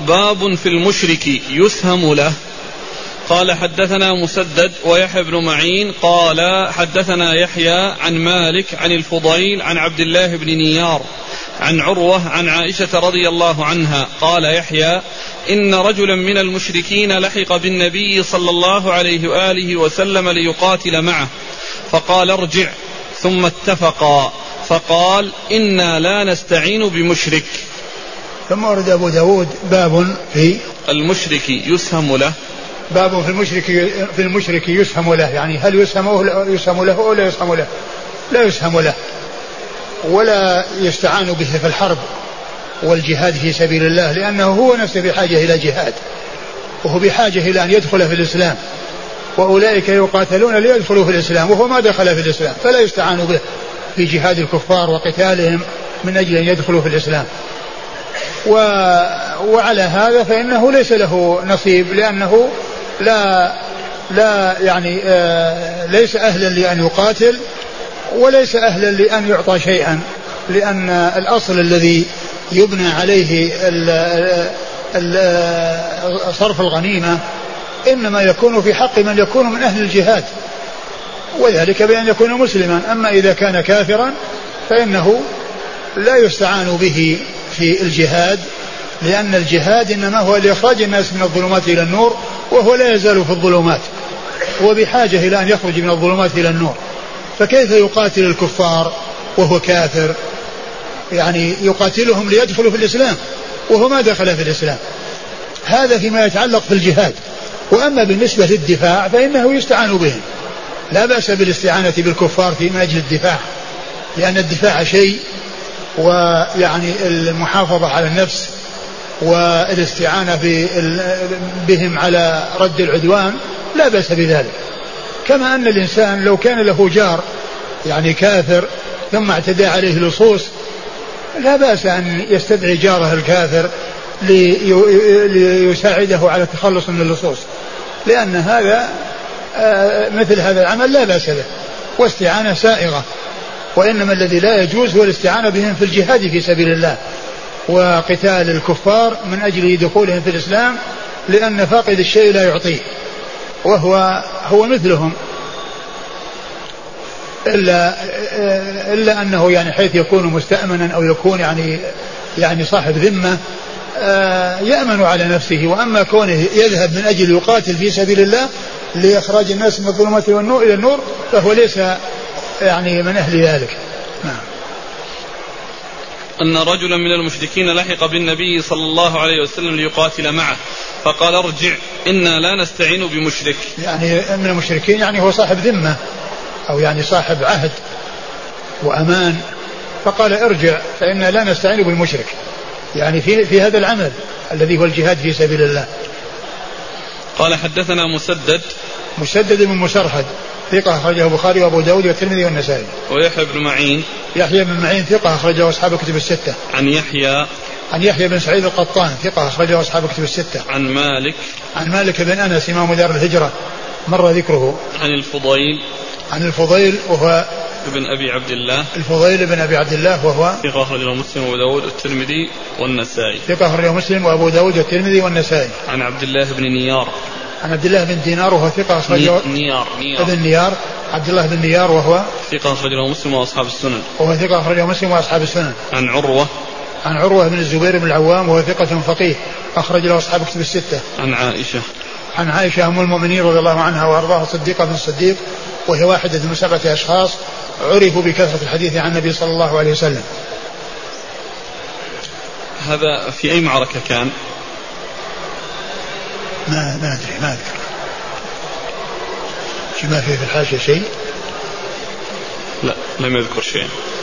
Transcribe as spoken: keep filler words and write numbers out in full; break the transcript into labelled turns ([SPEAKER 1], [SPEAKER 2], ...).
[SPEAKER 1] باب في المشرك يسهم له. قال حدثنا مسدد ويحيى بن معين قال حدثنا يحيى عن مالك عن الفضيل عن عبد الله بن نيار عن عروة عن عائشة رضي الله عنها قال يحيى إن رجلا من المشركين لحق بالنبي صلى الله عليه وآله وسلم ليقاتل معه فقال ارجع ثم اتفقا فقال إنا لا نستعين بمشرك.
[SPEAKER 2] ثم ورد أبو داود باب في
[SPEAKER 1] المشرك يسهم له.
[SPEAKER 2] باب في المشرك في المشرك يسهم له، يعني هل يسهم يسهم له أو لا يسهم له؟ لا يسهم له ولا يستعان به في الحرب والجهاد في سبيل الله، لأنه هو نفسه بحاجة إلى جهاد، وهو بحاجة إلى أن يدخل في الإسلام، وأولئك يقاتلون ليدخلوا في الإسلام وهو ما دخل في الإسلام، فلا يستعان به في جهاد الكفار وقتالهم من أجل أن يدخلوا في الإسلام. و... وعلى هذا فإنه ليس له نصيب، لأنه لا لا يعني آه ليس أهلا لأن يقاتل وليس أهلا لأن يعطى شيئا، لأن الأصل الذي يبنى عليه ال ال صرف الغنيمة إنما يكون في حق من يكون من أهل الجهاد، وذلك بأن يكون مسلما. أما إذا كان كافرا فإنه لا يستعان به في الجهاد، لأن الجهاد إنما هو لإخراج الناس من الظلمات إلى النور، وهو لا يزال في الظلمات، هو بحاجة إلى أن يخرج من الظلمات إلى النور، فكيف يقاتل الكفار وهو كافر؟ يعني يقاتلهم ليدخلوا في الإسلام وهو ما دخل في الإسلام. هذا فيما يتعلق في الجهاد. وأما بالنسبة للدفاع فإنه يستعان بهم، لا بأس بالاستعانة بالكفار في من أجل الدفاع، لأن الدفاع شيء، ويعني المحافظة على النفس والاستعانة بهم على رد العدوان لا بأس بذلك. كما أن الإنسان لو كان له جار يعني كافر ثم اعتدى عليه لصوص لا بأس أن يستدعي جاره الكافر ليساعده على التخلص من اللصوص، لأن هذا مثل هذا العمل لا بأس به واستعانة سائغة. وإنما الذي لا يجوز هو الاستعانة بهم في الجهاد في سبيل الله وقتال الكفار من أجل دخولهم في الإسلام، لأن فاقد الشيء لا يعطيه، وهو هو مثلهم، إلا, إلا أنه يعني حيث يكون مستأمنا أو يكون يعني يعني صاحب ذمة يأمن على نفسه. وأما كونه يذهب من أجل يقاتل في سبيل الله لإخراج الناس من الظلمات والنور إلى النور فهو ليس يعني من أهل ذلك. نعم.
[SPEAKER 1] أن رجلا من المشركين لحق بالنبي صلى الله عليه وسلم ليقاتل معه فقال ارجع إنا لا نستعين بمشرك.
[SPEAKER 2] يعني من المشركين يعني هو صاحب ذمة أو يعني صاحب عهد وأمان، فقال ارجع فإنا لا نستعين بالمشرك، يعني في, في هذا العمل الذي هو الجهاد في سبيل الله.
[SPEAKER 1] قال حدثنا مسدد
[SPEAKER 2] مسدد من مسرهد ثقة أخرجه البخاري وأبو داود والترمذي والنسائي.
[SPEAKER 1] ويحيى بن معين
[SPEAKER 2] يحيى بن معين ثقة أخرجه أصحاب كتب الستة.
[SPEAKER 1] عن يحيى
[SPEAKER 2] عن يحيى بن سعيد القطان ثقة أخرجه أصحاب كتب الستة.
[SPEAKER 1] عن مالك
[SPEAKER 2] عن مالك بن أنس إمام دار الهجرة مر ذكره.
[SPEAKER 1] عن الفضيل
[SPEAKER 2] عن الفضيل وهو
[SPEAKER 1] ابن أبي عبد الله
[SPEAKER 2] الفضيل بن أبي عبد الله وهو
[SPEAKER 1] ثقة أخرجه مسلم وأبو داود والترمذي والنسائي.
[SPEAKER 2] ثقة أخرجه مسلم وأبو داود والترمذي والنسائي.
[SPEAKER 1] عن عبد الله بن نيار
[SPEAKER 2] عن عبد الله بن دينار وهو ثقة أخرجه
[SPEAKER 1] نيار نيار
[SPEAKER 2] ابن نيار عبد الله بن نيار وهو
[SPEAKER 1] ثقة أخرجه مسلم وأصحاب السنن.
[SPEAKER 2] وهو ثقة أخرجه مسلم وأصحاب السنن.
[SPEAKER 1] عن عروة
[SPEAKER 2] عن عروة بن الزبير بن العوام وهو ثقة فقيه أخرج له أصحاب كتب الستة.
[SPEAKER 1] عن عائشة
[SPEAKER 2] عن عائشة أم المؤمنين رضي الله عنها وأرضاها الصديقة بن الصديق، وهي واحدة من سبعة أشخاص عرفوا بكثرة الحديث عن النبي صلى الله عليه وسلم.
[SPEAKER 1] هذا في أي معركة كان؟
[SPEAKER 2] ما ما أدري ما أذكر. ما فيه في الحاشية شيء؟
[SPEAKER 1] لا لم يذكر شيء.